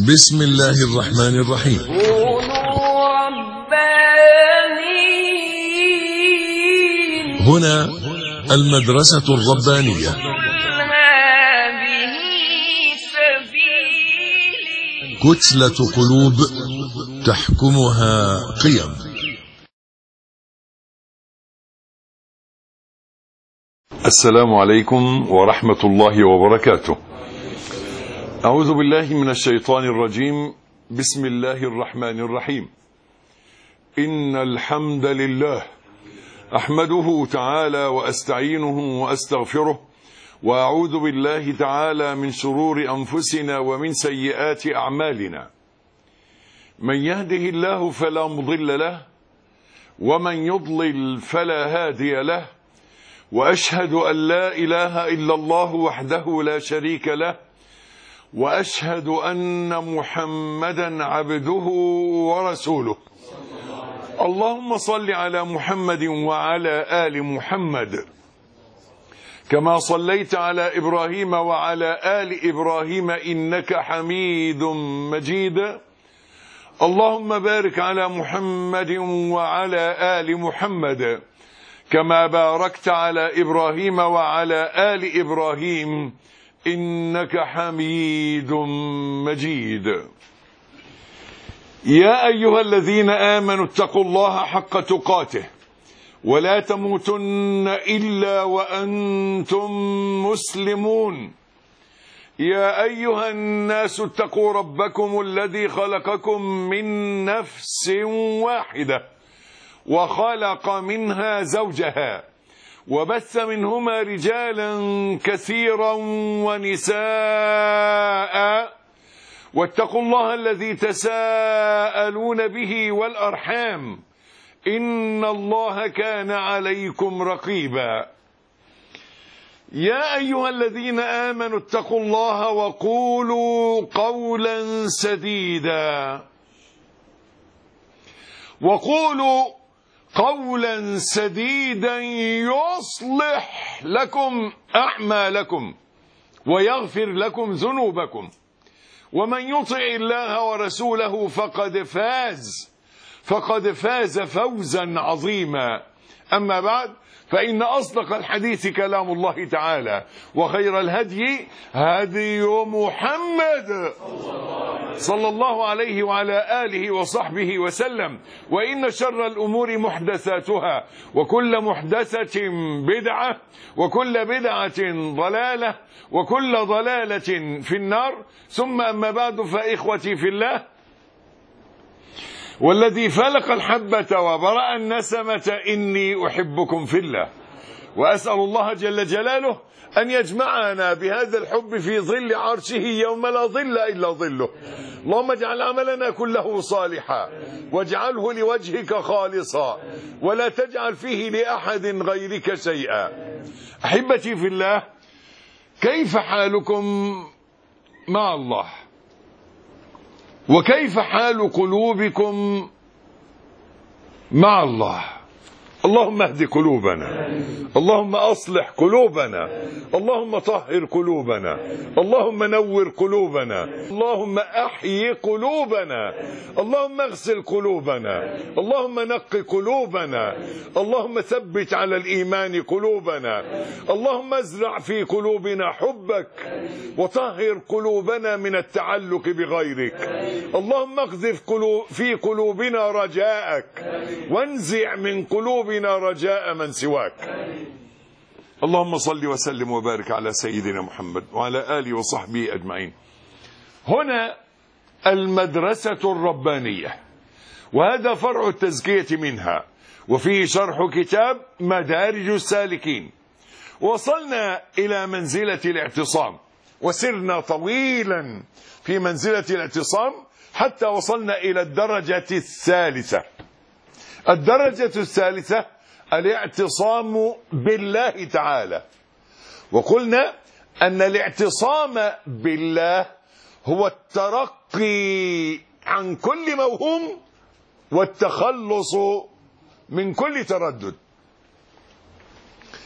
بسم الله الرحمن الرحيم. كونوا ربانيين. هنا المدرسة الربانية. هذه سبيلي. كتلة قلوب تحكمها قيم. السلام عليكم ورحمة الله وبركاته. أعوذ بالله من الشيطان الرجيم. بسم الله الرحمن الرحيم. إن الحمد لله أحمده تعالى وأستعينه وأستغفره، وأعوذ بالله تعالى من شرور أنفسنا ومن سيئات أعمالنا. من يهده الله فلا مضل له، ومن يضلل فلا هادي له، وأشهد أن لا إله إلا الله وحده لا شريك له، وأشهد أن محمدا عبده ورسوله. اللهم صل على محمد وعلى آل محمد كما صليت على إبراهيم وعلى آل إبراهيم إنك حميد مجيد. اللهم بارك على محمد وعلى آل محمد كما باركت على إبراهيم وعلى آل إبراهيم إنك حميد مجيد. يا أيها الذين آمنوا اتقوا الله حق تقاته ولا تموتن إلا وأنتم مسلمون. يا أيها الناس اتقوا ربكم الذي خلقكم من نفس واحدة وخلق منها زوجها وبث منهما رجالا كثيرا ونساء، واتقوا الله الذي تساءلون به والأرحام إن الله كان عليكم رقيبا. يا أيها الذين آمنوا اتقوا الله وقولوا قولا سديدا. وقولوا قولا سديدا يصلح لكم أعمالكم ويغفر لكم ذنوبكم، ومن يطع الله ورسوله فقد فاز فوزا عظيما. أما بعد، فإن أصدق الحديث كلام الله تعالى، وخير الهدي هدي محمد صلى الله عليه وعلى آله وصحبه وسلم، وإن شر الأمور محدثاتها، وكل محدثة بدعة، وكل بدعة ضلالة، وكل ضلالة في النار. ثم أما بعد، فإخوتي في الله، والذي فلق الحبة وبرأ النسمة إني أحبكم في الله، وأسأل الله جل جلاله أن يجمعنا بهذا الحب في ظل عرشه يوم لا ظل إلا ظله. اللهم اجعل عملنا كله صالحا، واجعله لوجهك خالصا، ولا تجعل فيه لأحد غيرك شيئا. أحبتي في الله، كيف حالكم مع الله؟ وكيف حال قلوبكم مع الله؟ اللهم اهد قلوبنا، اللهم أصلح قلوبنا، اللهم طهر قلوبنا، اللهم نور قلوبنا، اللهم أحيي قلوبنا، اللهم اغسل قلوبنا، اللهم نق قلوبنا، اللهم ثبت على الإيمان قلوبنا، اللهم ازرع في قلوبنا حبك، وطهر قلوبنا من التعلق بغيرك، اللهم اقذف في قلوبنا رجاءك، وانزع من قلوبنا رجاء من سواك. اللهم صل وسلم وبارك على سيدنا محمد وعلى آله وصحبه أجمعين. هنا المدرسة الربانية، وهذا فرع التزكية منها، وفيه شرح كتاب مدارج السالكين. وصلنا إلى منزلة الاعتصام، وسرنا طويلا في منزلة الاعتصام حتى وصلنا إلى الدرجة الثالثة. الدرجة الثالثة الاعتصام بالله تعالى. وقلنا أن الاعتصام بالله هو الترقي عن كل موهوم والتخلص من كل تردد.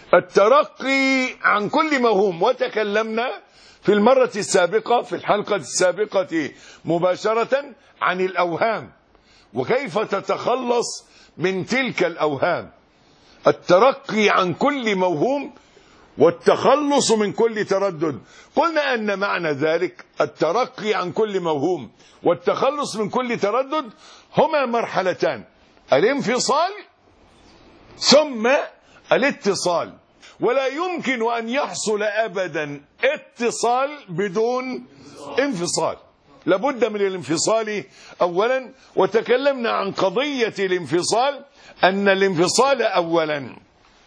الترقي عن كل موهوم. وتكلمنا في المرة السابقة في الحلقة السابقة مباشرة عن الأوهام وكيف تتخلص من تلك الأوهام. الترقي عن كل موهوم والتخلص من كل تردد. قلنا أن معنى ذلك الترقي عن كل موهوم والتخلص من كل تردد هما مرحلتان: الانفصال ثم الاتصال. ولا يمكن أن يحصل أبدا اتصال بدون انفصال، لابد من الانفصال أولا. وتكلمنا عن قضية الانفصال، أن الانفصال أولا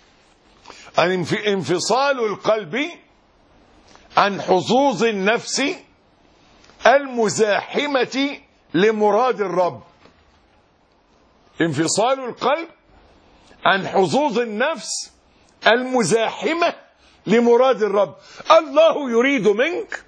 انفصال القلب عن حظوظ النفس المزاحمة لمراد الرب. انفصال القلب عن حظوظ النفس المزاحمة لمراد الرب. الله يريد منك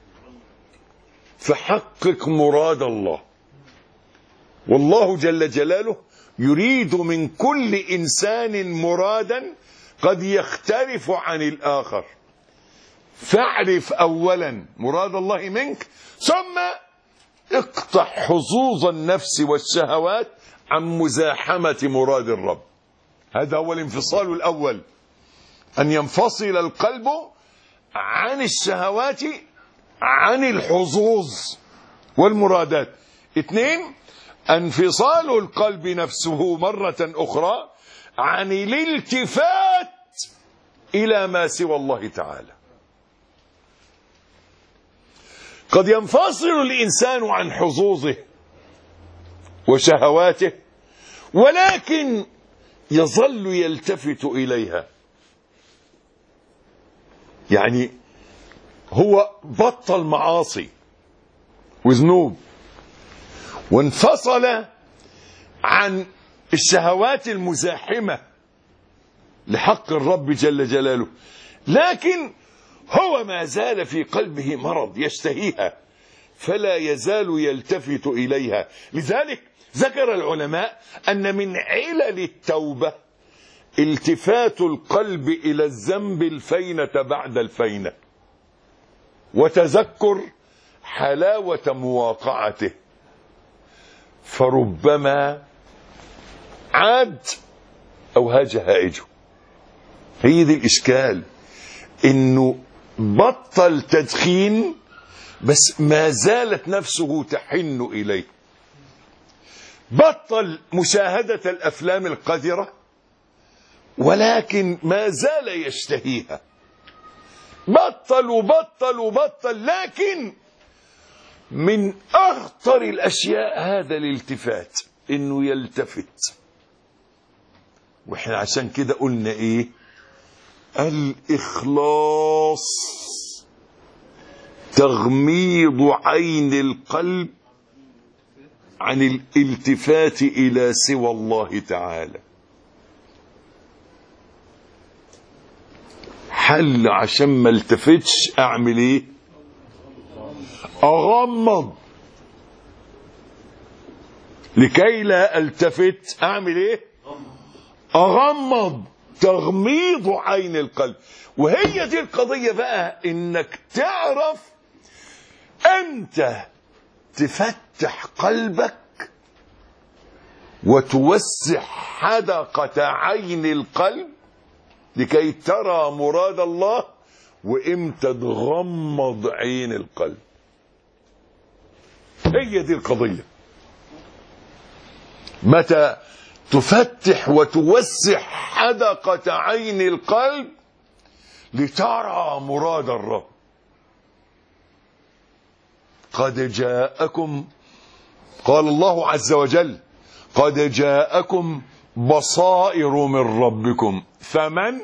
فحقق مراد الله، والله جل جلاله يريد من كل إنسان مرادا قد يختلف عن الآخر. فاعرف أولا مراد الله منك، ثم اقطع حظوظ النفس والشهوات عن مزاحمة مراد الرب. هذا هو الانفصال الأول، أن ينفصل القلب عن الشهوات عن الحظوظ والمرادات. 2، انفصال القلب نفسه مرة أخرى عن الالتفات إلى ما سوى الله تعالى. قد ينفصل الإنسان عن حظوظه وشهواته ولكن يظل يلتفت إليها. يعني هو بطل معاصي وذنوب وانفصل عن الشهوات المزاحمة لحق الرب جل جلاله، لكن هو ما زال في قلبه مرض يشتهيها فلا يزال يلتفت إليها. لذلك ذكر العلماء أن من علل التوبة التفات القلب إلى الذنب الفينة بعد الفينة وتذكر حلاوة مواقعته، فربما عاد أو هاج هائجه. هي دي الإشكال، إنه بطل تدخين بس ما زالت نفسه تحن إليه، بطل مشاهدة الأفلام القذرة ولكن ما زال يشتهيها، بطل وبطل وبطل. لكن من أخطر الأشياء هذا الالتفات، إنه يلتفت. وإحنا عشان كده قلنا إيه؟ الإخلاص تغميض عين القلب عن الالتفات إلى سوى الله تعالى. حل عشان ما التفتش أعمل إيه؟ أغمض. لكي لا التفت أعمل إيه؟ أغمض. تغميض عين القلب. وهي دي القضية بقى، إنك تعرف أنت تفتح قلبك وتوسع حدقة عين القلب لكي ترى مراد الله، وإمتى تغمض عين القلب. هي دي القضية. متى تفتح وتوسع حدقة عين القلب لترى مراد الرب. قد جاءكم، قال الله عز وجل: قد جاءكم بصائر من ربكم فمن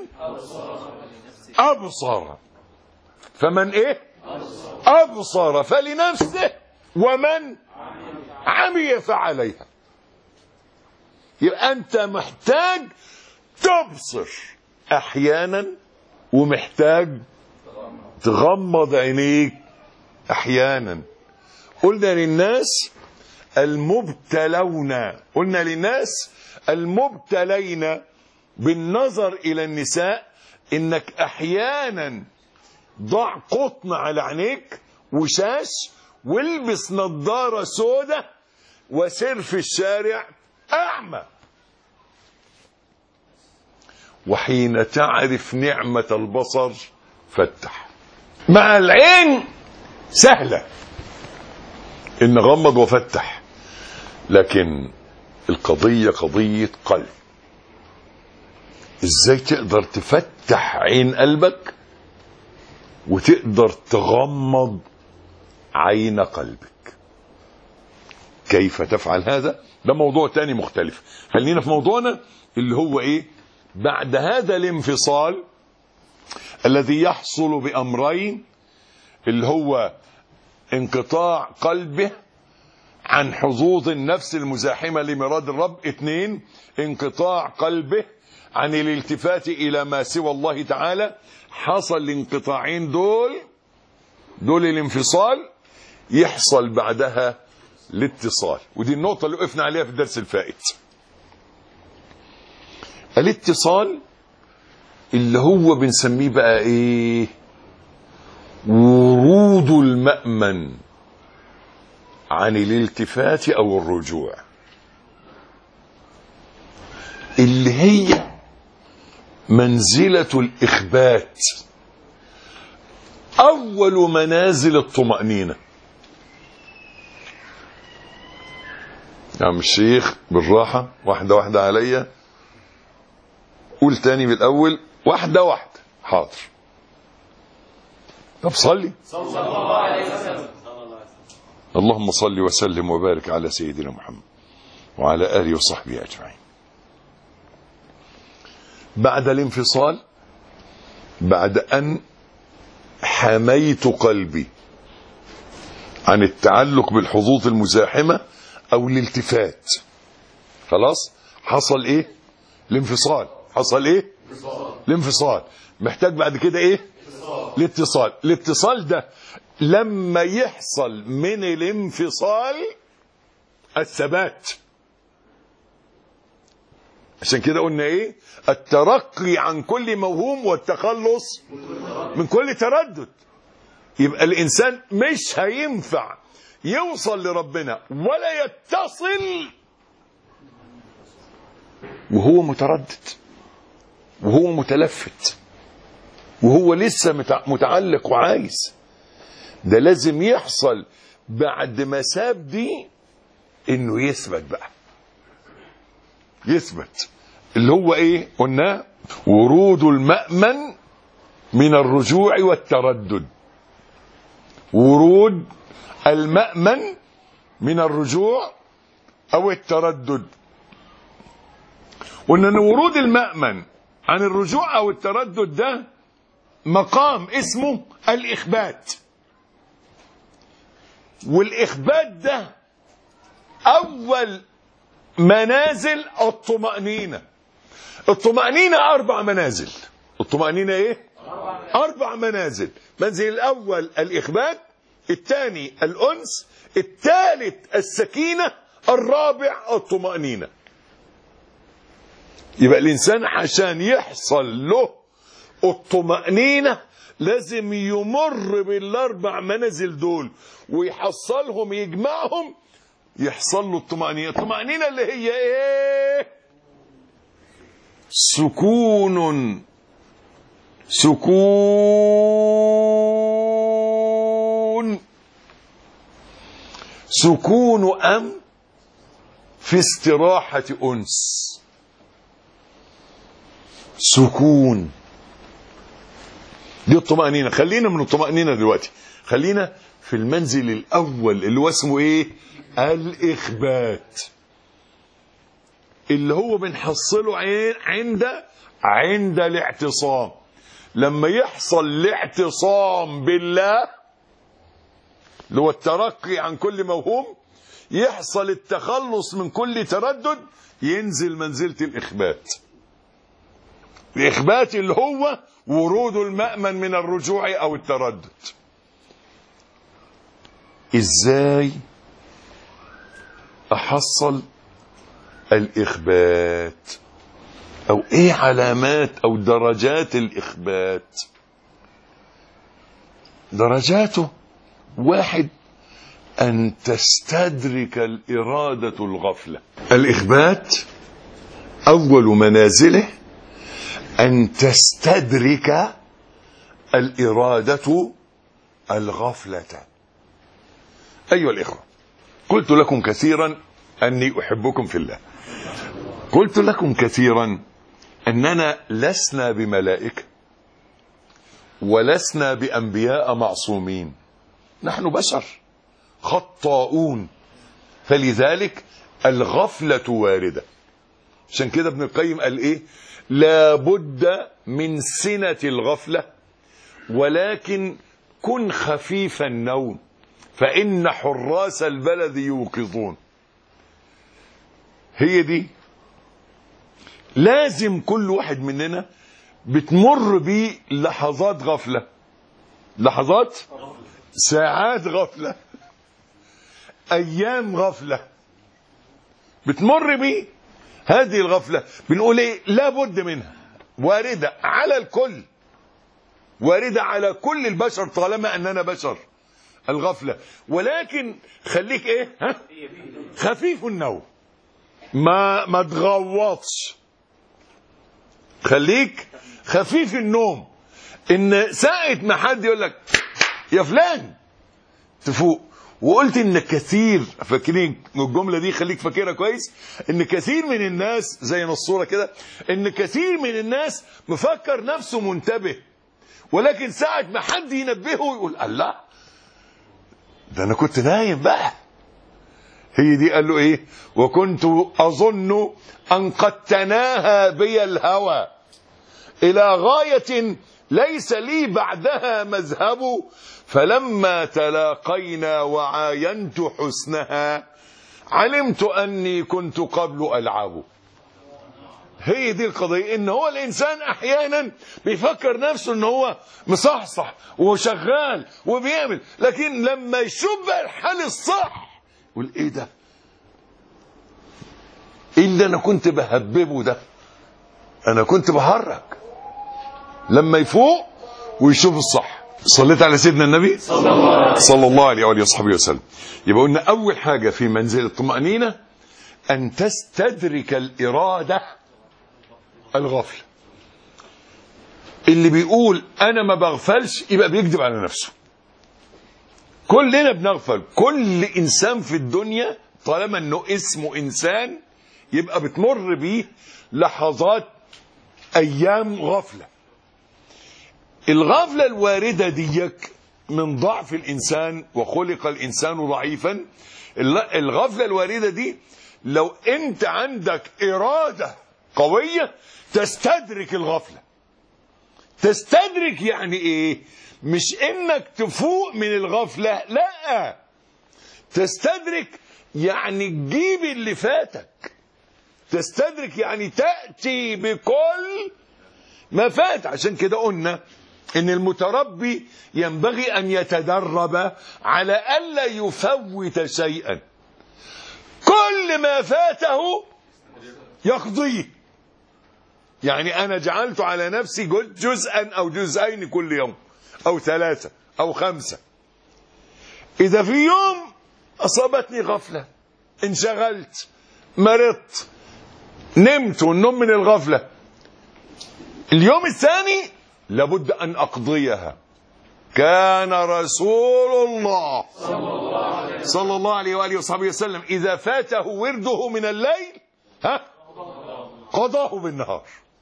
أبصر. فمن إيه؟ أبصر فلنفسه ومن عمي فعليها. يبقى أنت محتاج تبصر أحيانا ومحتاج تغمض عينيك أحيانا. قلنا للناس المبتلون، قلنا للناس المبتلين بالنظر إلى النساء انك احيانا ضع قطن على عينيك وشاش والبس نظارة سودة وسر في الشارع اعمى. وحين تعرف نعمة البصر فتح. مع العين سهلة ان غمض وفتح، لكن القضية قضية قلب. ازاي تقدر تفتح عين قلبك وتقدر تغمض عين قلبك؟ كيف تفعل هذا؟ ده موضوع تاني مختلف. خلينا في موضوعنا اللي هو ايه؟ بعد هذا الانفصال الذي يحصل بأمرين، اللي هو انقطاع قلبه عن حظوظ النفس المزاحمة لمراد الرب. 2، انقطاع قلبه عن الالتفات إلى ما سوى الله تعالى. حصل الانقطاعين دول الانفصال، يحصل بعدها الاتصال. ودي النقطة اللي وقفنا عليها في الدرس الفائت. الاتصال اللي هو بنسميه بقى ايه؟ ورود المأمن عن الالتفات او الرجوع، اللي هي منزلة الإخبات، أول منازل الطمأنينة. يا عم الشيخ بالراحة، واحدة واحدة عليا، قول تاني بالأول، واحدة واحدة. حاضر. طب صلي. صلى الله عليه وسلم. اللهم صل وسلم وبارك على سيدنا محمد وعلى آله وصحبه أجمعين. بعد الانفصال، بعد أن حميت قلبي عن التعلق بالحظوظ المزاحمة أو الالتفات، خلاص حصل إيه؟ الانفصال. حصل إيه؟ الانفصال. محتاج بعد كده إيه؟ الاتصال. الاتصال ده لما يحصل من الانفصال الثبات. عشان كده قلنا ايه؟ الترقي عن كل موهوم والتخلص من كل تردد. يبقى الانسان مش هينفع يوصل لربنا ولا يتصل وهو متردد وهو متلفت وهو لسه متعلق وعايز. ده لازم يحصل بعد ما ساب دي انه يثبت بقى، يثبت. اللي هو ايه قلنا؟ ورود المأمن من الرجوع والتردد. ورود المأمن من الرجوع او التردد. قلنا ان ورود المأمن عن الرجوع او التردد ده مقام اسمه الإخبات. والإخبات ده أول منازل الطمأنينة. الطمأنينة 4 منازل. الطمأنينة ايه؟ 4 منازل. منزل الأول الإخبات، الثاني الأنس، الثالث السكينة، الرابع الطمأنينة. يبقى الإنسان عشان يحصل له الطمأنينة لازم يمر بال4 منازل دول ويحصلهم، يجمعهم، يحصل له الطمأنينة. الطمأنينة اللي هي ايه؟ سكون. سكون أم في استراحة أنس. سكون دي الطمأنينة. خلينا من الطمأنينة دلوقتي، خلينا في المنزل الأول اللي هو اسمه ايه؟ الإخبات، اللي هو بنحصله عند الاعتصام. لما يحصل الاعتصام بالله اللي هو الترقي عن كل موهوم، يحصل التخلص من كل تردد، ينزل منزلة الإخبات. الإخبات اللي هو ورود المأمن من الرجوع أو التردد. إزاي أحصل الإخبات؟ او ايه علامات او درجات الاخبات؟ درجاته: واحد، ان تستدرك الارادة الغفلة. الاخبات اول منازله ان تستدرك الارادة الغفلة. ايها الاخوة، قلت لكم كثيرا اني احبكم في الله. قلت لكم كثيرا اننا لسنا بملائكة ولسنا بانبياء معصومين، نحن بشر خطاؤون، فلذلك الغفلة واردة. عشان كده ابن القيم قال ايه؟ لا بد من سنة الغفلة، ولكن كن خفيف النوم فإن حراس البلد يوقظون. هي دي لازم كل واحد مننا بتمر بيه لحظات غفلة، لحظات، ساعات غفلة، أيام غفلة بتمر بيه. هذه الغفلة بنقول ايه؟ لا بد منها، واردة على الكل، واردة على كل البشر طالما أننا بشر الغفلة. ولكن خليك ايه؟ خفيف النوم، ما تغوطش، خليك خفيف النوم. ان ساعة ما حد يقول لك يا فلان تفوق. وقلت ان كثير، فاكرين الجملة دي؟ خليك فاكرها كويس. ان كثير من الناس زي نصورة كده، ان كثير من الناس مفكر نفسه منتبه، ولكن ساعة ما حد ينبهه يقول الله ده انا كنت نايم بقى. هي دي قال له ايه؟ وكنت اظن ان قد تناهى بي الهوى الى غاية ليس لي بعدها مذهب، فلما تلاقينا وعاينت حسنها علمت اني كنت قبل العب. هي دي القضية، ان هو الانسان احيانا بيفكر نفسه ان هو مصحصح وشغال وبيعمل، لكن لما يشوف بقى الحال الصح يقول ايه ده؟ ايه اللي انا كنت بهببه ده؟ انا كنت بهرج. لما يفوق ويشوف الصح. صليت على سيدنا النبي صلى الله عليه وآله وصحبه وسلم. يبقى قلنا اول حاجة في منزل الطمأنينة ان تستدرك الارادة الغفلة. اللي بيقول انا ما بغفلش يبقى بيكذب على نفسه. كلنا بنغفل، كل انسان في الدنيا طالما انه اسمه انسان يبقى بتمر بيه لحظات، ايام غفلة. الغفلة الواردة ديك من ضعف الانسان، وخلق الانسان ضعيفا. الغفلة الواردة دي لو انت عندك ارادة قوية تستدرك الغفلة. تستدرك يعني ايه؟ مش انك تفوق من الغفلة، لا، تستدرك يعني تجيب اللي فاتك. تستدرك يعني تأتي بكل ما فات. عشان كده قلنا ان المتربي ينبغي ان يتدرب على ألا يفوت شيئا، كل ما فاته يقضيه. يعني انا جعلت على نفسي جزءا او جزئين كل يوم، او 3 أو 5. اذا في يوم اصابتني غفلة، انشغلت، مرضت، نمت، والنوم من الغفلة، اليوم الثاني لابد ان اقضيها. كان رسول الله صلى الله عليه وآله وصحبه وسلم اذا فاته ورده من الليل قضاه بالنهار.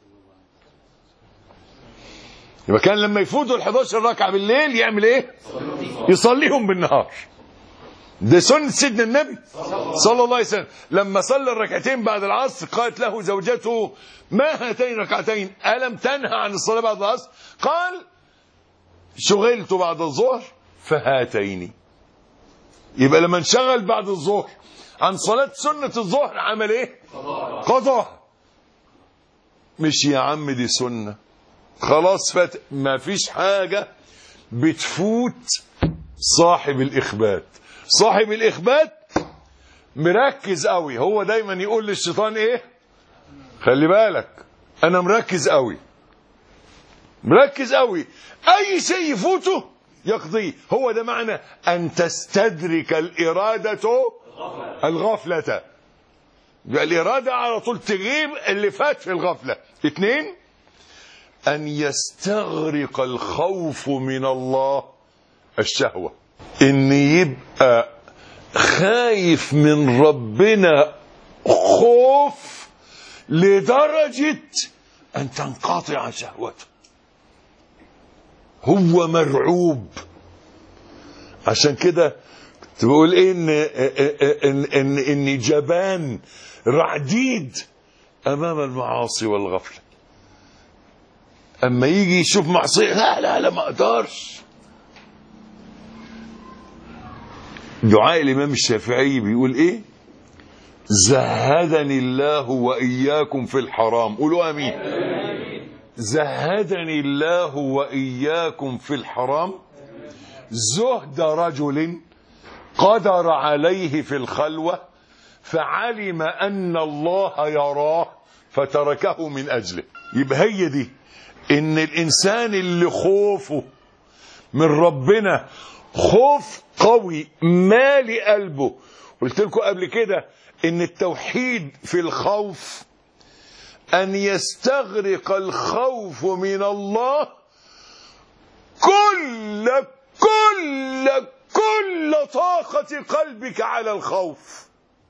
يبقى كان لما يفوتوا ال11 ركعة بالليل يعمل ايه؟ يصليهم بالنهار. ده سنة سيدنا النبي صلى الله عليه وسلم. لما صلى الركعتين بعد العصر قالت له زوجته ما هاتين ركعتين ألم تنهى عن الصلاة بعد العصر؟ قال شغلت بعد الظهر فهاتين. يبقى لما انشغل بعد الظهر عن صلاة سنة الظهر عمل ايه؟ قضاها. مش يا عم دي سنة خلاص فات. ما فيش حاجة بتفوت صاحب الإخبات. صاحب الإخبات مركز قوي، هو دايما يقول للشيطان ايه؟ خلي بالك انا مركز قوي، مركز قوي، اي شيء يفوته يقضيه. هو ده معنى ان تستدرك الارادة الغفلة. الارادة على طول تجيب اللي فات في الغفلة. 2 ان يستغرق الخوف من الله الشهوة، ان يبقى خايف من ربنا خوف لدرجة ان تنقطع شهوته، هو مرعوب. عشان كده كنت بقول ايه ان جبان رعديد امام المعاصي والغفله. اما يجي يشوف معصيه لا ما اقدرش. دعاء الامام الشافعي بيقول ايه؟ زهدني الله واياكم في الحرام. قولوا امين. زهدني الله واياكم في الحرام زهد رجل قدر عليه في الخلوة فعلم أن الله يراه فتركه من أجله. يبقى هي دي إن الإنسان اللي خوفه من ربنا خوف قوي مالي قلبه. قلت لكم قبل كده إن التوحيد في الخوف أن يستغرق الخوف من الله كل طاقة قلبك على الخوف.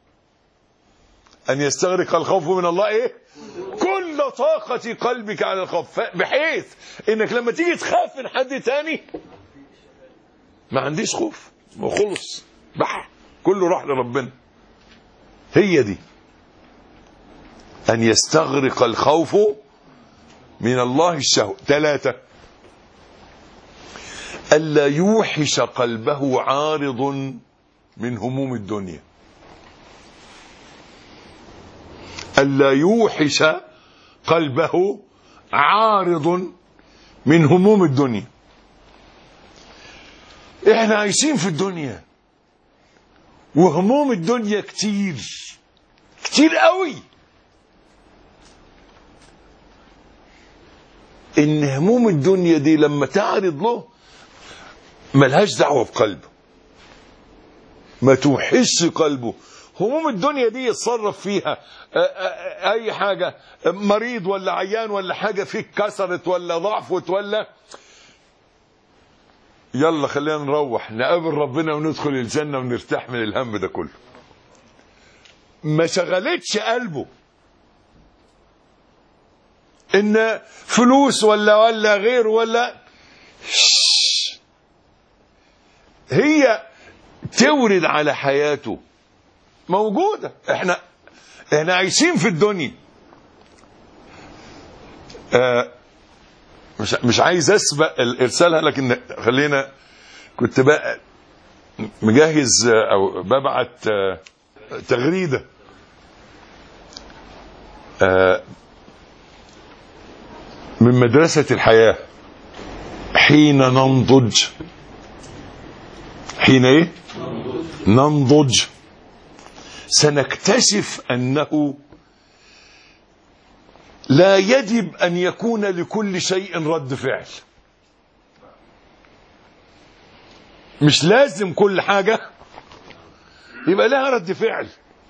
أن يستغرق الخوف من الله إيه؟ كل طاقة قلبك على الخوف، بحيث إنك لما تيجي تخاف من حد تاني ما عنديش خوف، وخلص بح كله راح لربنا. هي دي أن يستغرق الخوف من الله الشهوة. 3 ألا يوحش قلبه عارض من هموم الدنيا. ألا يوحش قلبه عارض من هموم الدنيا. احنا عايشين في الدنيا وهموم الدنيا كتير قوي. ان هموم الدنيا دي لما تعرض له ملهاش دعوة بقلبه، ما توحش قلبه. هموم الدنيا دي يتصرف فيها اي حاجة، مريض ولا عيان ولا حاجة فيك كسرت ولا ضعفت ولا يلا خلينا نروح نقابل ربنا وندخل الجنة ونرتاح من الهم ده كله. ما شغلتش قلبه ان فلوس ولا غير ولا هي تورد على حياته موجودة. احنا عايشين في الدنيا. مش عايز اسبق ارسالها، لكن خلينا كنت بقى مجهز او ببعت تغريدة من مدرسة الحياة. حين ننضج، حين ايه؟ ننضج سنكتشف انه لا يجب ان يكون لكل شيء رد فعل. مش لازم كل حاجة يبقى لها رد فعل.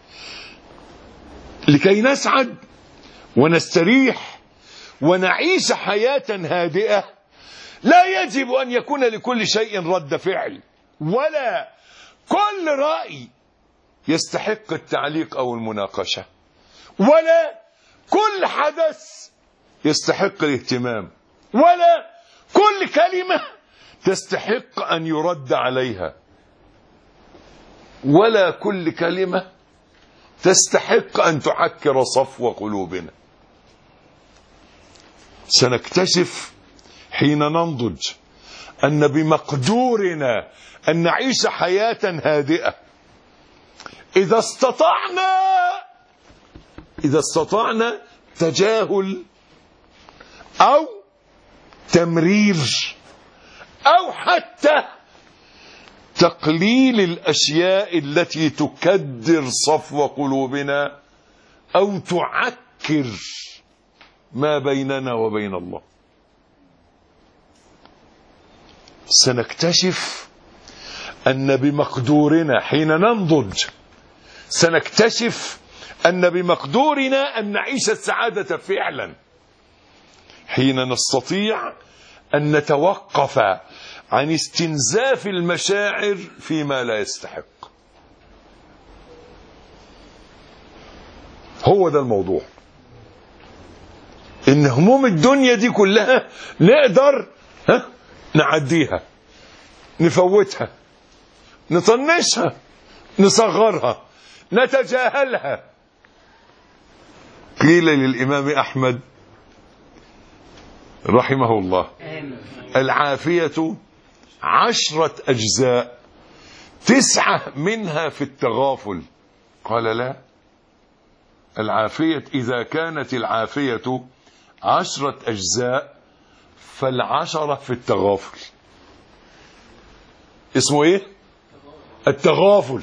لكي نسعد ونستريح ونعيش حياة هادئة لا يجب ان يكون لكل شيء رد فعل، ولا كل رأي يستحق التعليق او المناقشة، ولا كل حدث يستحق الاهتمام، ولا كل كلمة تستحق ان يرد عليها، ولا كل كلمة تستحق ان تحكر صفو قلوبنا. سنكتشف حين ننضج ان بمقدورنا ان نعيش حياة هادئة اذا استطعنا تجاهل او تمرير او حتى تقليل الاشياء التي تكدر صفو قلوبنا او تعكر ما بيننا وبين الله. سنكتشف أن بمقدورنا حين ننضج، سنكتشف أن بمقدورنا أن نعيش السعادة فعلا حين نستطيع أن نتوقف عن استنزاف المشاعر فيما لا يستحق. هو ده الموضوع، إن هموم الدنيا دي كلها نقدر نعديها، نفوتها، نطنشها، نصغرها، نتجاهلها. قيل للإمام أحمد رحمه الله: العافية 10 أجزاء، 9 منها في التغافل. قال: لا، العافية إذا كانت العافية 10 أجزاء فال10 في التغافل. اسمه إيه؟ التغافل.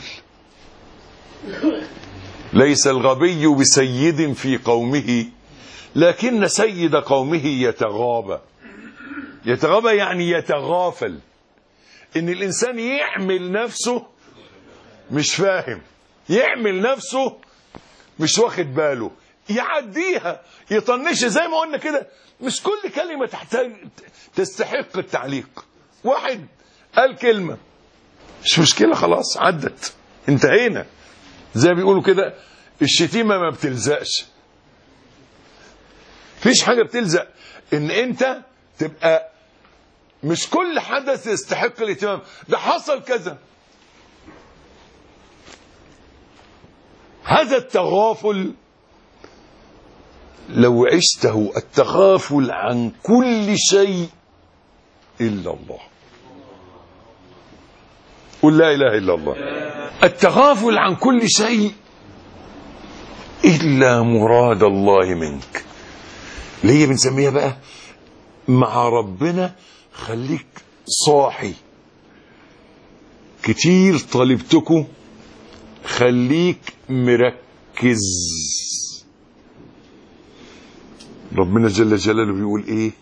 ليس الغبي بسيد في قومه، لكن سيد قومه يتغابى. يتغابى يعني يتغافل، إن الإنسان يعمل نفسه مش فاهم، يعمل نفسه مش واخد باله، يعديها، يطنش. زي ما قلنا كده، مش كل كلمة تحتاج تستحق التعليق. واحد قال كلمة مش مشكلة، خلاص عدت، انتهينا. زي ما بيقولوا كده، الشتيمة ما بتلزقش. فيش حاجة بتلزق، ان انت تبقى مش كل حدث يستحق الاهتمام. ده حصل كذا. هذا التغافل لو عشته، التغافل عن كل شيء إلا الله. قل لا إله إلا الله. التغافل عن كل شيء إلا مراد الله منك، اللي هي بنسميها بقى مع ربنا خليك صاحي. كتير طالبتكم خليك مركز. ربنا جل جلاله بيقول ايه؟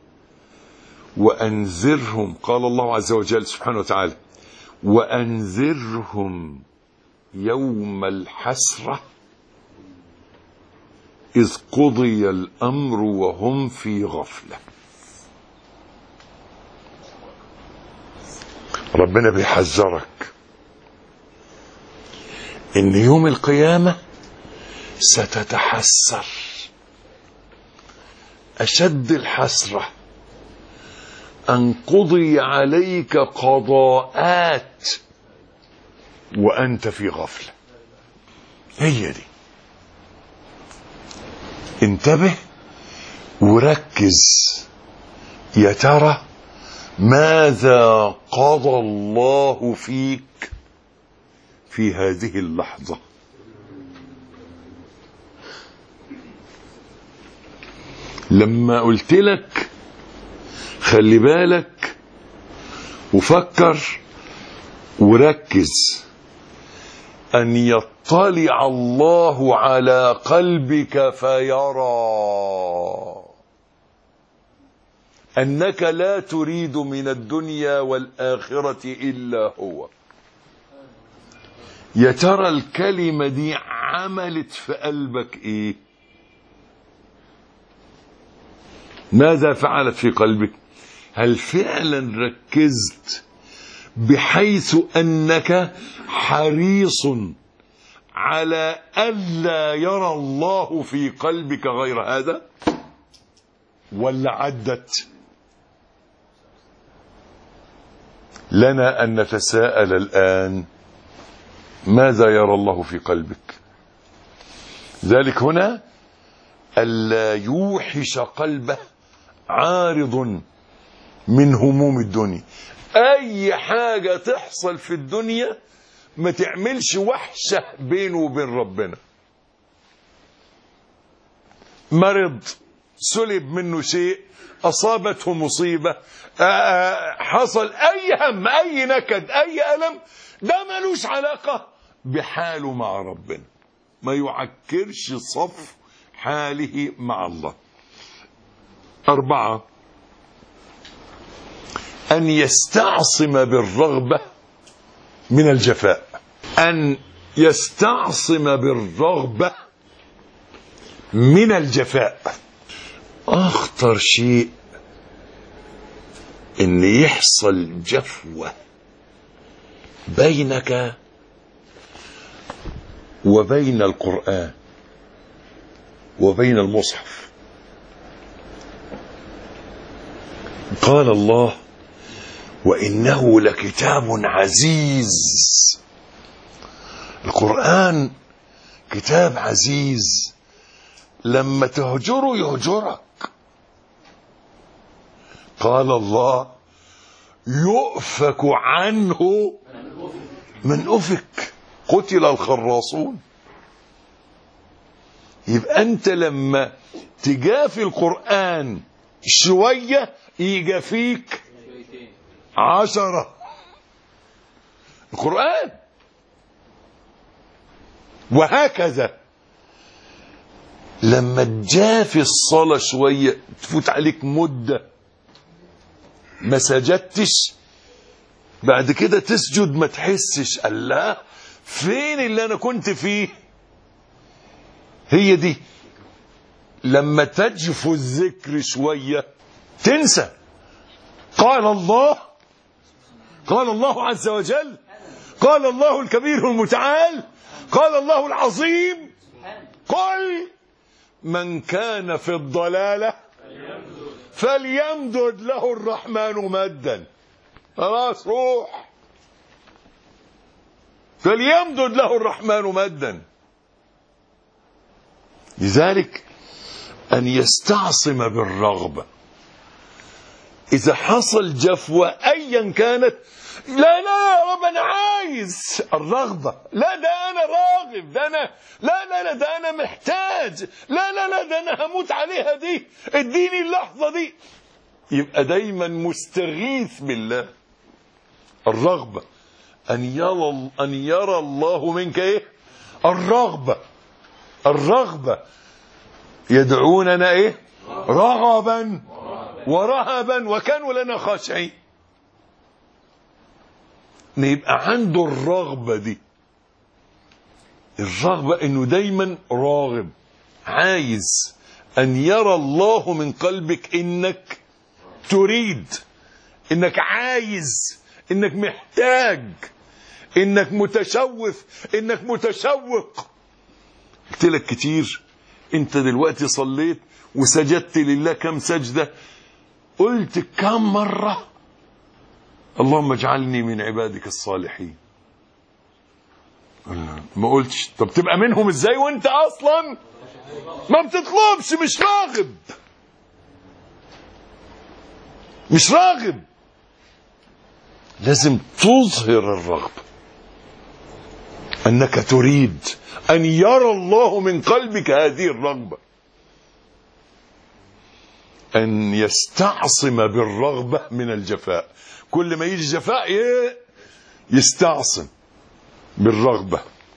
وأنذرهم، قال الله عز وجل سبحانه وتعالى: وأنذرهم يوم الحسرة إذ قضي الأمر وهم في غفلة. ربنا بيحذرك إن يوم القيامة ستتحسر أشد الحسرة أن قضي عليك قضاءات وأنت في غفلة. هي دي. انتبه وركز، يا ترى ماذا قضى الله فيك في هذه اللحظة؟ لما قلت لك خلي بالك وفكر وركز، أن يطلع الله على قلبك فيرى أنك لا تريد من الدنيا والآخرة إلا هو. يا ترى الكلمة دي عملت في قلبك إيه؟ ماذا فعلت في قلبك؟ هل فعلا ركزت بحيث أنك حريص على ألا يرى الله في قلبك غير هذا، ولا عدت؟ لنا أن نتساءل الآن، ماذا يرى الله في قلبك؟ ذلك هنا ألا يوحش قلبه عارض من هموم الدنيا. أي حاجة تحصل في الدنيا ما تعملش وحشة بينه وبين ربنا. مرض، سلب منه شيء، أصابته مصيبة، حصل أي هم، أي نكد، أي ألم، ده ملوش علاقة بحاله مع ربنا، ما يعكرش صف حاله مع الله. 4 أن يستعصم بالرغبة من الجفاء. أن يستعصم بالرغبة من الجفاء. أخطر شيء إن يحصل جفوة بينك وبين القرآن وبين المصحف. قال الله: وإنه لكتاب عزيز. القرآن كتاب عزيز، لما تهجره يهجرك. قال الله: يؤفك عنه من أفك، قتل الخراصون. يبقى أنت لما تجافي القرآن شوية يجافيك 10. القرآن. وهكذا لما تجافي الصلاة شوية تفوت عليك مدة ما سجدتش، بعد كده تسجد ما تحسش، الله فين اللي أنا كنت فيه. هي دي لما تجفو الذكر شوية تنسى. قال الله عز وجل، قال الله الكبير المتعال، قال الله العظيم: قل من كان في الضلالة فليمدد له الرحمن مدا. خلاص روح، فليمدد له الرحمن مدا. لذلك أن يستعصم بالرغبة. إذا حصل جفوة أيا كانت، لا يا رب أنا عايز الرغبة، لا ده أنا راغب، ده أنا لا ده أنا محتاج، لا ده أنا هموت عليها دي، اديني اللحظة دي. يبقى دايما مستغيث بالله. الرغبة أن يرى الله منك إيه؟ الرغبة. يدعوننا إيه؟ رغبا ورهبا وكانوا لنا خاشعين. يبقى عنده الرغبة دي. الرغبة انه دايما راغب، عايز ان يرى الله من قلبك انك تريد، انك عايز، انك محتاج، انك متشوق. قلت لك كتير، انت دلوقتي صليت وسجدت لله كم سجدة؟ قلت كم مرة اللهم اجعلني من عبادك الصالحين؟ ما قلتش. طب تبقى منهم ازاي وانت اصلا ما بتطلبش؟ مش راغب. لازم تظهر الرغبة، انك تريد ان يرى الله من قلبك هذه الرغبة. أن يستعصم بالرغبة من الجفاء. كل ما يجي جفاء يستعصم بالرغبة.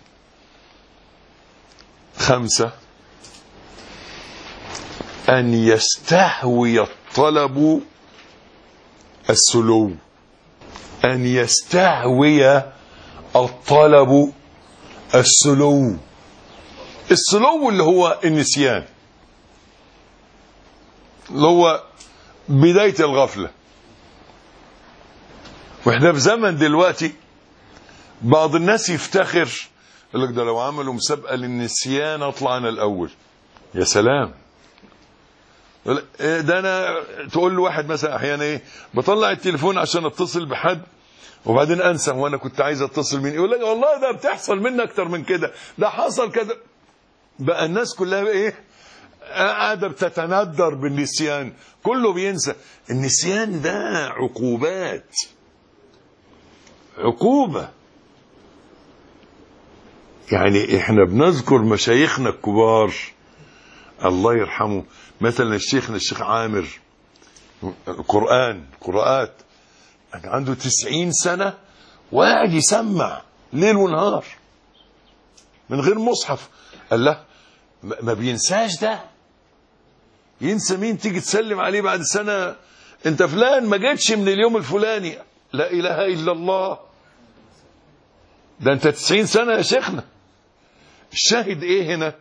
5 أن يستهوي الطلب السلو. أن يستهوي الطلب السلو. السلو اللي هو النسيان، اللي هو بداية الغفلة. واحنا في زمن دلوقتي بعض الناس يفتخر، يقول لك ده لو عملوا مسابقة للنسيان اطلع انا الاول. يا سلام. ده انا تقول له واحد مثلا احيانا ايه، بطلع التليفون عشان اتصل بحد وبعدين انسى وانا كنت عايز اتصل مين، يقول لك والله ده بتحصل مني اكتر من كده، ده حصل كذا. بقى الناس كلها ايه، قاعدة بتتندر بالنسيان، كله بينسى. النسيان ده عقوبة. يعني احنا بنذكر مشايخنا الكبار الله يرحمه، مثلا الشيخ عامر، قراءات عنده 90 سنة وقاعد يسمع ليل ونهار من غير مصحف. قال له ما بينساش ده، ينسى مين؟ تيجي تسلم عليه بعد سنة، انت فلان ما جيتش من اليوم الفلاني. لا اله الا الله، ده انت 90 سنة يا شيخنا. الشاهد ايه هنا؟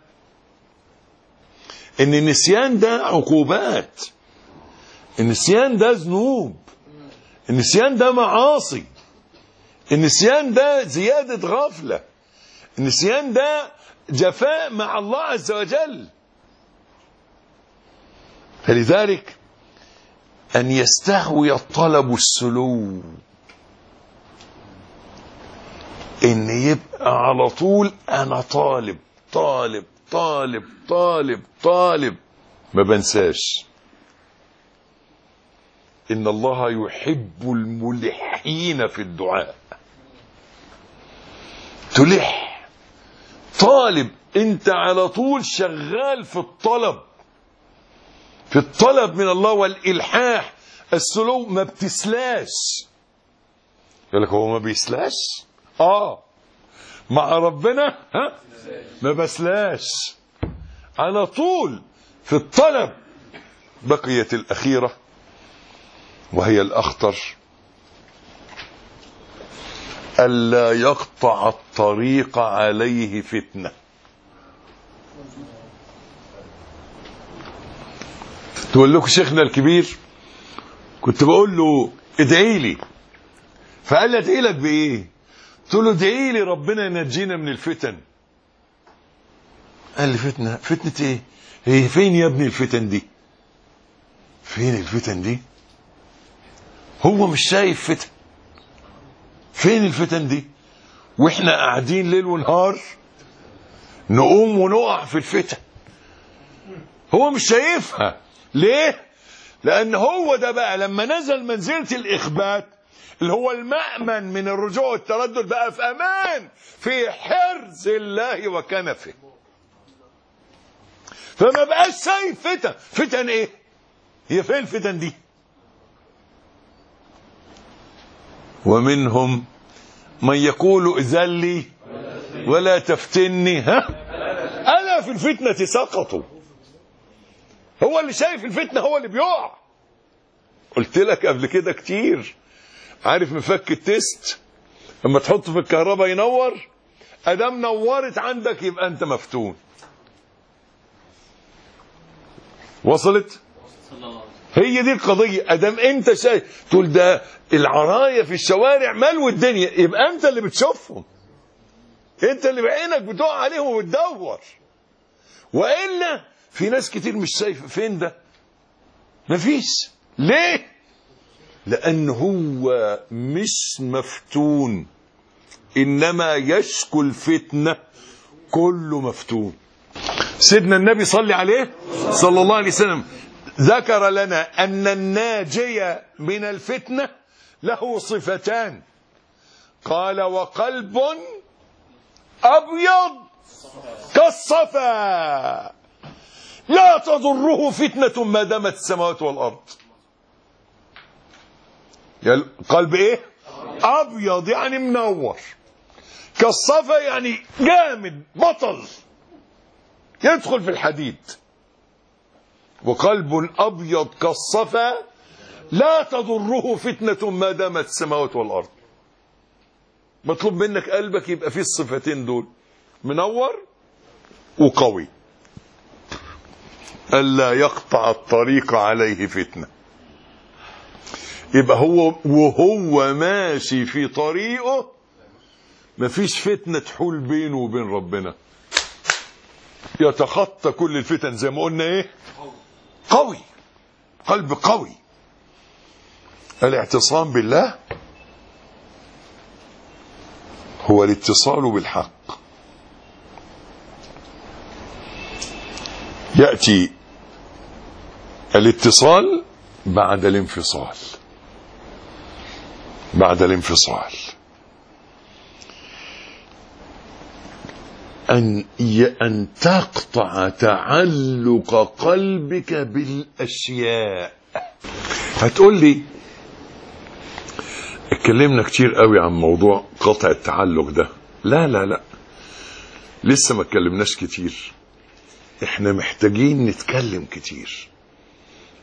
ان النسيان ده عقوبات، النسيان ده ذنوب، النسيان ده معاصي، النسيان ده زيادة غفلة، النسيان ده جفاء مع الله عز وجل. فلذلك أن يستهوي الطلب السلو، إن يبقى على طول أنا طالب طالب طالب طالب طالب، ما بنساش إن الله يحب الملحين في الدعاء. تلح طالب، انت على طول شغال في الطلب، في الطلب من الله والإلحاح. السلو ما بتسلاش. يقول لك هو ما بيسلاش؟ مع ربنا ما بسلاش، على طول في الطلب. بقيت الأخيرة وهي الأخطر: ألا يقطع الطريق عليه فتنة. تقول لكم شيخنا الكبير كنت بقول له ادعي لي، فقال لي ادعي لك بايه؟ قلت له ادعي لي ربنا ينجينا من الفتن. قال لي فتنة؟ فتنة ايه؟ هي فين يا ابني الفتن دي؟ فين الفتن دي؟ هو مش شايف فتن؟ فين الفتن دي؟ واحنا قاعدين ليل ونهار نقوم ونقع في الفتن. هو مش شايفها. ليه؟ لان هو ده بقى لما نزل منزلة الاخبات اللي هو المأمن من الرجوع والتردد، بقى في امان في حرز الله وكنفه، فما بقاش شايف فتن. فتن ايه؟ هي فين الفتن دي؟ ومنهم من يقول إذن لي ولا تفتني ألا في الفتنة سقطوا. هو اللي شايف الفتنة هو اللي بيقع. قلت لك قبل كده كتير، عارف مفك التست لما تحطه في الكهرباء ينور؟ ادام نورت عندك يبقى انت مفتون. وصلت؟ هي دي القضية. ادام انت شايف، تقول ده العراية في الشوارع ملو الدنيا، يبقى انت اللي بتشوفهم، انت اللي بعينك بتقع عليهم وبتدور. والا في ناس كتير مش شايفه. فين ده؟ مفيش. ليه؟ لان هو مش مفتون، انما يشكو الفتنة كله مفتون. سيدنا النبي صلى عليه صلى الله عليه وسلم ذكر لنا أن الناجي من الفتنة له صفتان، قال: وقلب أبيض كالصفا لا تضره فتنة ما دامت السماوات والأرض. يعني قلب إيه؟ أبيض يعني منور، كالصفا يعني جامد بطل يدخل في الحديد. وقلب أبيض كالصفا لا تضره فتنة ما دامت السماوات والأرض. مطلوب منك قلبك يبقى فيه الصفتين دول، منور وقوي. ألا يقطع الطريق عليه فتنة. يبقى هو وهو ماشي في طريقه مفيش فتنة تحول بينه وبين ربنا، يتخطى كل الفتن. زي ما قلنا ايه؟ قوي، قلب قوي. الاعتصام بالله هو الاتصال بالحق. يأتي الاتصال بعد الانفصال. بعد الانفصال أن تقطع تعلق قلبك بالأشياء. هتقول لي اتكلمنا كتير قوي عن موضوع قطع التعلق ده. لا لا لا، لسه ما اتكلمناش كتير. احنا محتاجين نتكلم كتير.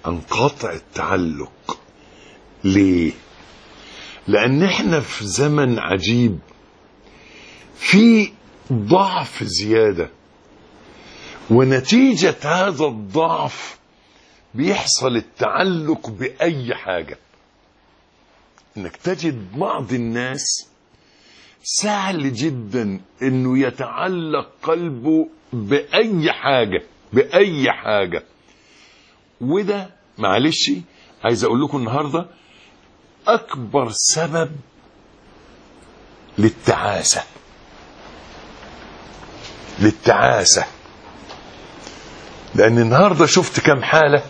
عن قطع التعلق. ليه؟ لأن احنا في زمن عجيب، في ضعف زيادة، ونتيجة هذا الضعف بيحصل التعلق بأي حاجة. انك تجد بعض الناس سهل جدا انه يتعلق قلبه بأي حاجة. وده معلش عايز اقول لكم النهاردة اكبر سبب للتعاسة. لان النهاردة شفت كم حالة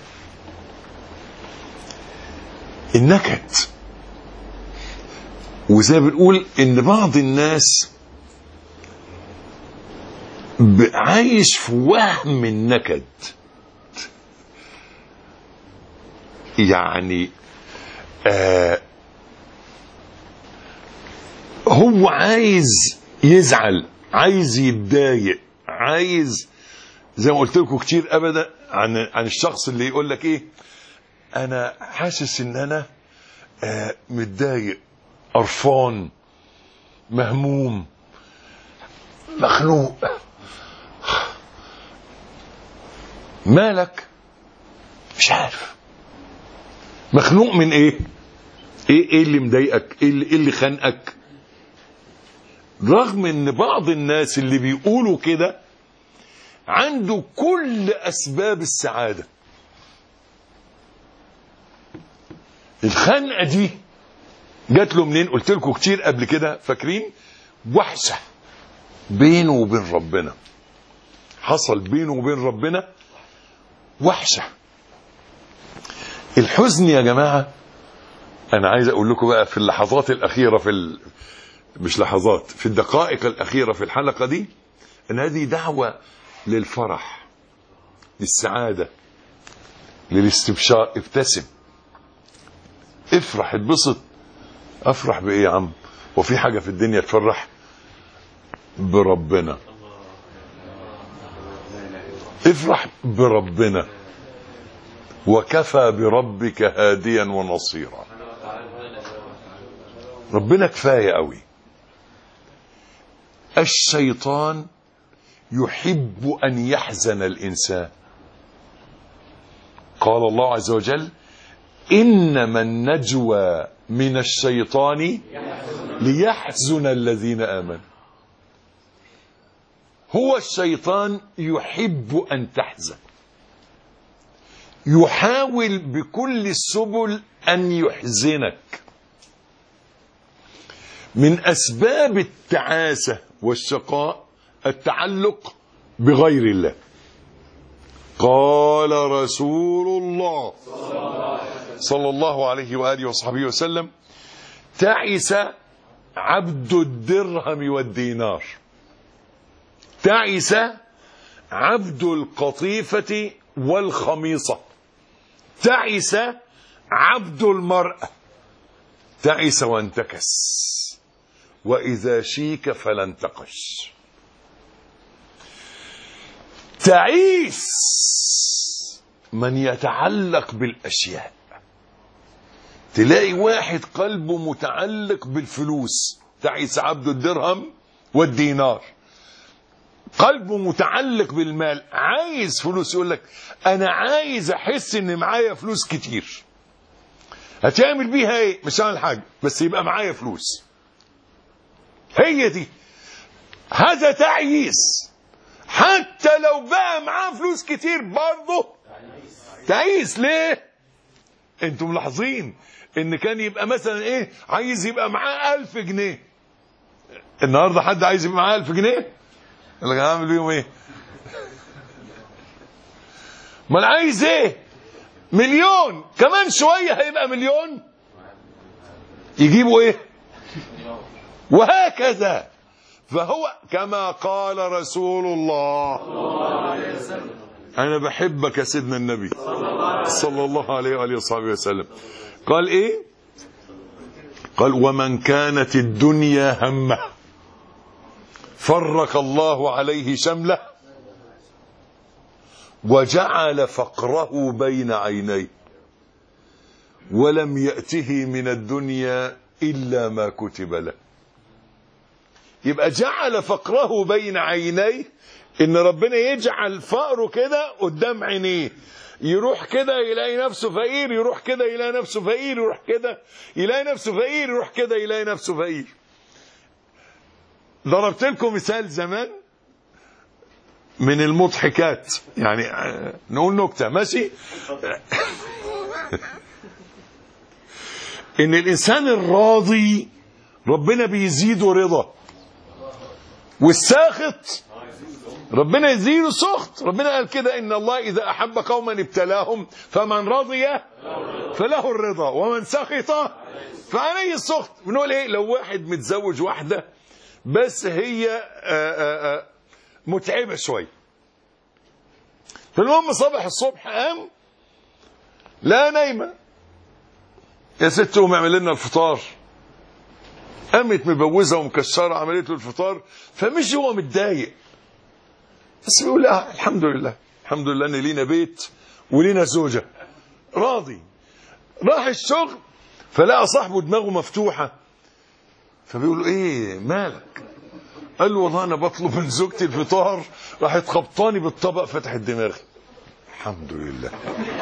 النكد، وزي ما بنقول ان بعض الناس عايش في وهم النكد. يعني هو عايز يزعل، عايز يتضايق، عايز زي ما قلت لكم كتير ابدا عن الشخص اللي يقول لك ايه، انا حاسس ان انا متضايق، قرفان، مهموم، مخنوق. مالك؟ مش عارف. مخنوق من ايه؟ ايه اللي مضايقك؟ ايه اللي خانقك؟ رغم ان بعض الناس اللي بيقولوا كده عنده كل اسباب السعادة. الخنقة دي جات له منين؟ قلت لكم كتير قبل كده، فاكرين؟ وحشة بينه وبين ربنا. حصل بينه وبين ربنا وحشة. الحزن يا جماعة، انا عايز اقول لكم بقى في اللحظات الاخيرة مش لحظات، في الدقائق الاخيرة في الحلقة دي، ان هذه دعوة للفرح، للسعادة، للاستبشار. ابتسم، افرح، اتبسط. افرح بايه يا عم؟ وفي حاجة في الدنيا تفرح؟ بربنا. افرح بربنا، وكفى بربك هاديا ونصيرا. ربنا كفاية قوي. الشيطان يحب أن يحزن الإنسان. قال الله عز وجل: إنما النجوى من الشيطان ليحزن الذين آمنوا. هو الشيطان يحب أن تحزن، يحاول بكل السبل أن يحزنك. من أسباب التعاسة والشقاء التعلق بغير الله. قال رسول الله صلى الله عليه وآله وصحبه وسلم: تعس عبد الدرهم والدينار، تعس عبد القطيفة والخميصة، تعس عبد المرأة، تعس وانتكس، وإذا شيك فلا انتقش. تعيس من يتعلق بالأشياء. تلاقي واحد قلبه متعلق بالفلوس، تعيس عبد الدرهم والدينار. قلبه متعلق بالمال، عايز فلوس. يقول لك انا عايز احس ان معايا فلوس كتير. هتعمل بيها ايه؟ مش هعمل حاجه، بس يبقى معايا فلوس. هي دي، هذا تعيس. حتى لو بقى معاه فلوس كتير برضه تعيس. ليه؟ انتم ملاحظين ان كان يبقى مثلا ايه، عايز يبقى معاه 1000 جنيه. النهارده حد عايز يبقى معاه 1000 جنيه؟ يقول لك هعمل بيهم ايه؟ ما انا عايز ايه؟ مليون. كمان شويه هيبقى مليون، يجيبوا ايه؟ وهكذا. فهو كما قال رسول الله: انا بحبك يا سيدنا النبي صلى الله عليه وآله وصحبه وسلم. قال ايه؟ قال: ومن كانت الدنيا همه فرق الله عليه شمله وجعل فقره بين عينيه. ولم يأته من الدنيا إلا ما كتب له. يبقى جعل فقره بين عينيه، إن ربنا يجعل فقره كده قدام عينيه، يروح كده يلاقي نفسه فقير، يروح كده يلاقي نفسه فقير، يروح كده يلاقي نفسه فقير، يروح كده يلاقي نفسه فقير. ضربت لكم مثال زمان من المضحكات، يعني نقول نكتة ماشي. ان الانسان الراضي ربنا بيزيده رضا، والساخط ربنا يزيده سخط. ربنا قال كده: ان الله اذا احب قوما ابتلاهم فمن رضي فله الرضا ومن سخط فعليه السخط. بنقول ايه؟ لو واحد متزوج واحده بس هي متعبه شويه، فالمهم صبح الصبح قام لا نايمه، يا ست قوم اعمل لنا الفطار. قامت مبوزه ومكشره عملت له الفطار، فمش هو متضايق بس بيقول لا الحمد لله، الحمد لله ان لينا بيت ولينا زوجه، راضي. راح الشغل فلقى صاحبه دماغه مفتوحه، فبيقول له ايه مالك؟ قال له والله انا بطلب من زوجتي الفطار راحت خبطاني بالطبق فتحت دماغي. الحمد لله،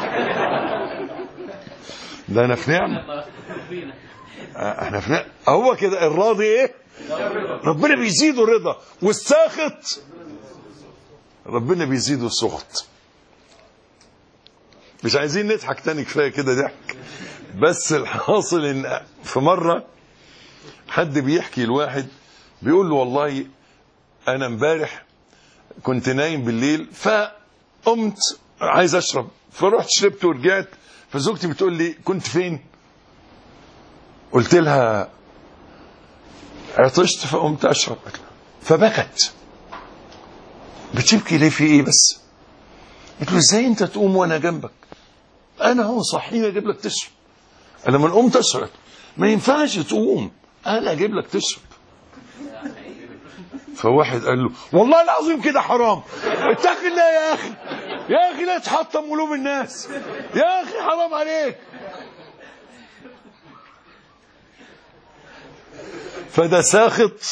ده انا في نعمه، احنا في نعمه. هو كده الراضي ايه؟ ربنا بيزيده الرضا، والساخط ربنا بيزيده السخط. مش عايزين نضحك تاني، كفايه كده ضحك. بس الحاصل ان في مره حد بيحكي لواحد بيقول له والله انا امبارح كنت نايم بالليل فقمت عايز اشرب، فرحت شربت ورجعت، فزوجتي بتقول لي كنت فين؟ قلت لها عطشت فقمت اشرب، فبكت. بتبكي ليه؟ في ايه بس؟ قلت له ازاي انت تقوم وانا جنبك؟ انا هو صحيني اجيب لك تشرب. انا لما قمت اشرب ما ينفعش تقوم، انا اجيب لك تشرب. فواحد قال له والله العظيم كده حرام، اتق الله يا اخي، يا اخي لا تحطم قلوب الناس، يا اخي حرام عليك. فده ساخط.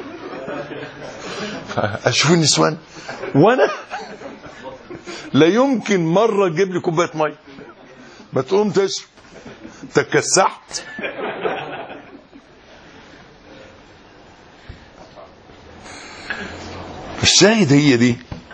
اشوف النسوان وانا لا يمكن مره تجيب لي كوبايه ميه ما تقوم تشرب، تكسحت. الشاهد هي دي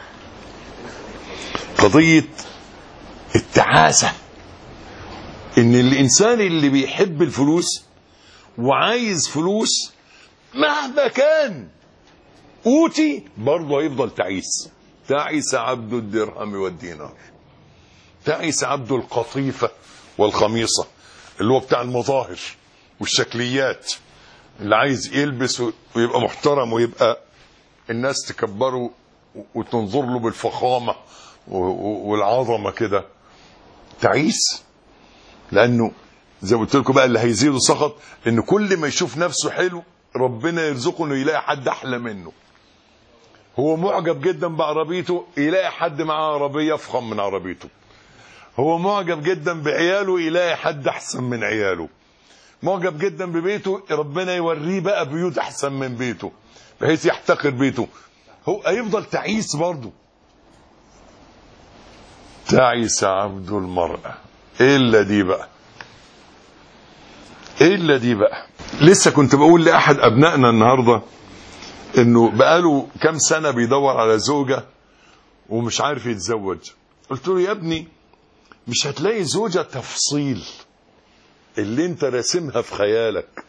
قضيه التعاسه، ان الانسان اللي بيحب الفلوس وعايز فلوس مهما كان اوتي برضه هيفضل تعيس. تعيس عبد الدرهم والدينار، تعيس عبد القطيفه والخميصه، اللي هو بتاع المظاهر والشكليات، اللي عايز يلبس ويبقى محترم ويبقى الناس تكبره وتنظر له بالفخامه والعظمه كده. تعيس، لانه زي ما قلت لكم بقى اللي هيزيده سخط، ان كل ما يشوف نفسه حلو ربنا يرزقه انه يلاقي حد احلى منه. هو معجب جدا بعربيته يلاقي حد معاه عربيه افخم من عربيته. هو معجب جدا بعياله يلاقي حد احسن من عياله. معجب جدا ببيته ربنا يوريه بقى بيوت احسن من بيته بحيث يحتقر بيته. هو هيفضل تعيس برضه. تعيس عبد المرأة الا دي بقى، الا دي بقى. لسه كنت بقول لاحد ابنائنا النهارده انه بقاله كام سنه بيدور على زوجه ومش عارف يتزوج. قلت له يا ابني مش هتلاقي زوجه تفصيل اللي انت راسمها في خيالك،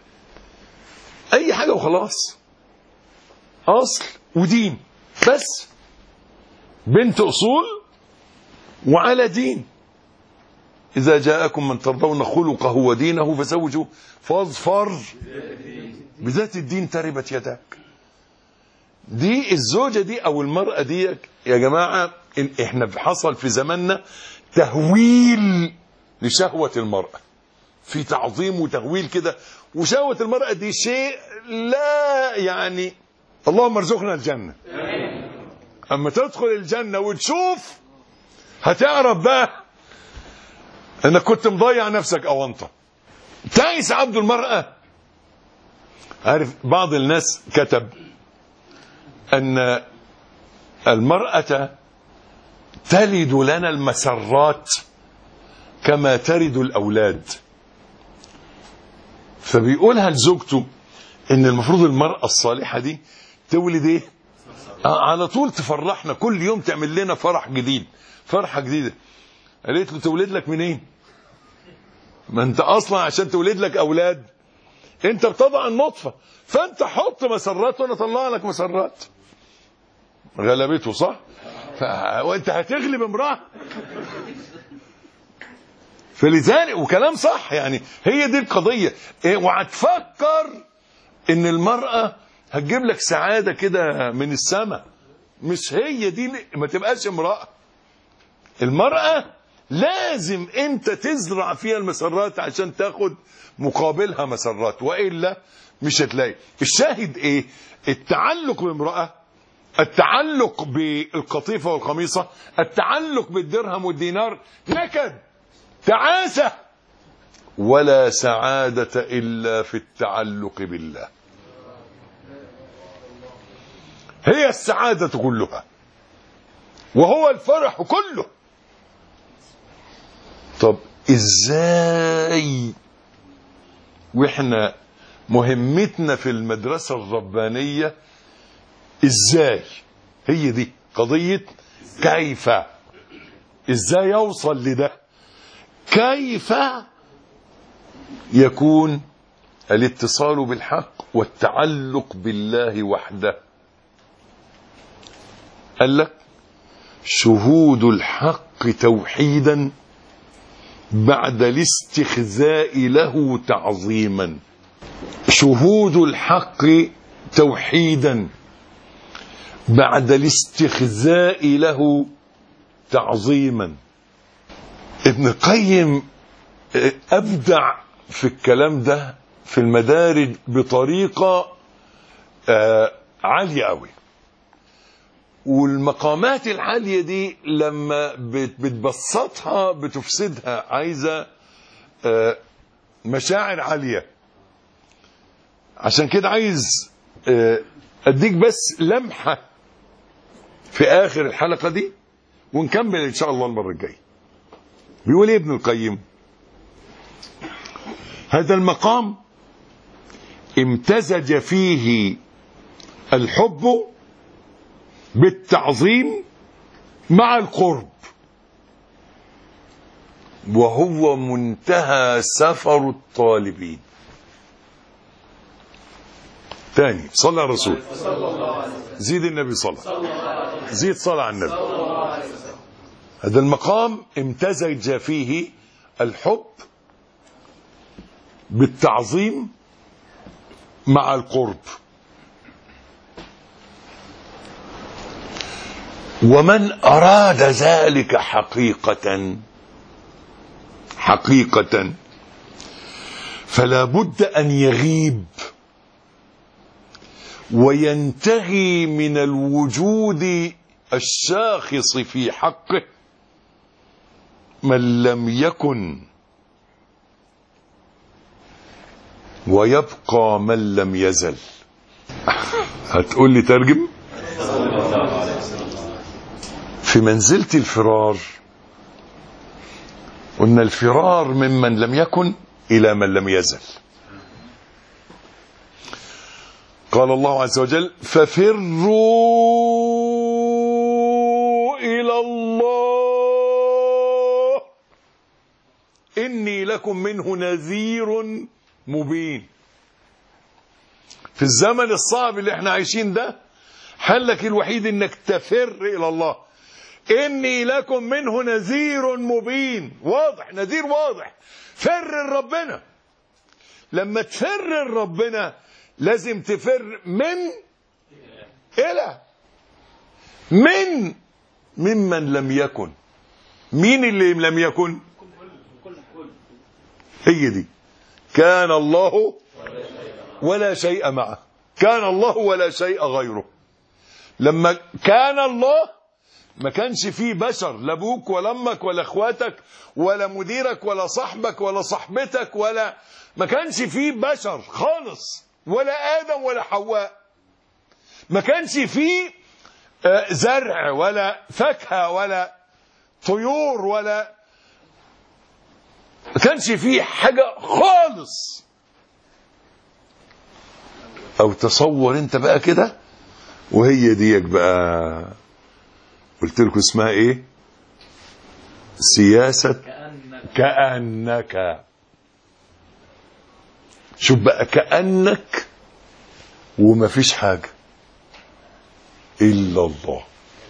اي حاجه وخلاص، اصل ودين بس، بنت اصول وعلى دين. إذا جاءكم من ترضون خلقه ودينه فزوجوه، فاظفر بذات الدين تربت يداك. دي الزوجة دي أو المرأة دي يا جماعة، إحنا حصل في زماننا تهويل لشهوة المرأة، في تعظيم وتهويل كده. وشهوة المرأة دي شيء لا يعني، اللهم ارزقنا الجنة. أما تدخل الجنة وتشوف هتعرف بقى انك كنت مضيع نفسك اونطه. تعيس عبد المرأة. عارف بعض الناس كتب ان المرأة تلد لنا المسرات كما تلد الاولاد، فبيقولها لزوجته ان المفروض المرأة الصالحة دي تولد ايه؟ على طول تفرحنا، كل يوم تعمل لنا فرح جديد، فرحة جديدة. قالت له تولد لك منين؟ ما انت اصلا عشان تولد لك اولاد انت بتضع النطفة، فانت حط مسرات وانا اطلع لك مسرات. غلبته صح؟ وانت هتغلب امرأة؟ فلذلك وكلام صح، يعني هي دي القضية. وهتفكر ان المرأة هتجيب لك سعادة كده من السماء، مش هي دي، ما تبقاش امرأة. المرأة لازم انت تزرع فيها المسرات عشان تاخد مقابلها مسرات، وإلا مش هتلاقي. الشاهد ايه؟ التعلق بامرأة، التعلق بالقطيفة والقميصة، التعلق بالدرهم والدينار نكد، تعاسة، ولا سعادة إلا في التعلق بالله. هي السعادة كلها وهو الفرح كله. طب ازاي واحنا مهمتنا في المدرسة الربانية ازاي؟ هي دي قضية كيف، ازاي يوصل لده؟ كيف يكون الاتصال بالحق والتعلق بالله وحده؟ قال لك شهود الحق توحيدا بعد الاستخزاء له تعظيما. شهود الحق توحيدا بعد الاستخزاء له تعظيما. ابن القيم أبدع في الكلام ده في المدارج بطريقة عالية قوي. والمقامات العالية دي لما بتبسطها بتفسدها، عايزة مشاعر عالية. عشان كده عايز أديك بس لمحة في آخر الحلقة دي ونكمل إن شاء الله المرة الجاية. بيقول إيه ابن القيم؟ هذا المقام امتزج فيه الحب بالتعظيم مع القرب، وهو منتهى سفر الطالبين. ثاني صلى على الرسول، زيد النبي صلى، زيد صلى على النبي. هذا المقام امتزج فيه الحب بالتعظيم مع القرب، ومن أراد ذلك حقيقة فلا بد أن يغيب وينتهي من الوجود الشاخص في حقه من لم يكن، ويبقى من لم يزل. هتقول لي ترجم؟ في منزلة الفرار قلنا الفرار ممن لم يكن إلى من لم يزل. قال الله عز وجل ففروا إلى الله إني لكم منه نذير مبين. في الزمن الصعب اللي احنا عايشين ده حلك الوحيد انك تفر إلى الله. إني لكم منه نذير مبين، واضح، نذير واضح. فر ربنا. لما تفر ربنا لازم تفر من إلى ممن لم يكن. مين اللي لم يكن؟ هي دي. كان الله ولا شيء معه، كان الله ولا شيء غيره. لما كان الله ما كانش فيه بشر، لا ابوك ولا امك ولا اخواتك ولا مديرك ولا صاحبك ولا صاحبتك، ولا ما كانش فيه بشر خالص، ولا آدم ولا حواء. ما كانش فيه زرع ولا فاكهة ولا طيور، ولا ما كانش فيه حاجة خالص. او تصور انت بقى كده، وهي ديك بقى قلت لكم اسمها ايه؟ سياسة كأنك. شوف بقى، كأنك وما فيش حاجة إلا الله.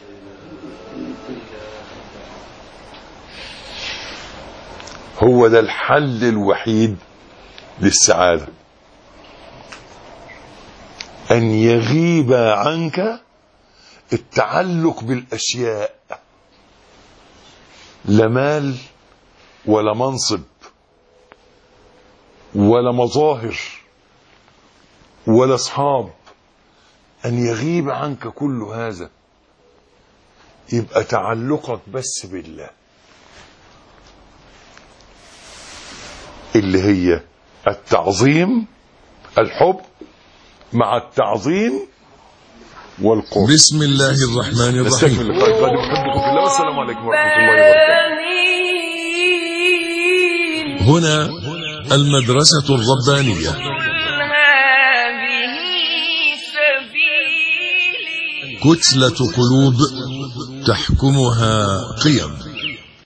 هو ده الحل الوحيد للسعادة، أن يغيب عنك التعلق بالأشياء، لا مال ولا منصب ولا مظاهر ولا أصحاب، أن يغيب عنك كل هذا، يبقى تعلقك بس بالله، اللي هي التعظيم، الحب مع التعظيم والقرب. بسم الله الرحمن نستكمل الرحيم. اللقاء القادم. أحبكم في الله، والسلام عليكم ورحمة الله وبركاته. هنا المدرسة الربانية. هذه سبيلي كتلة قلوب تحكمها قيم.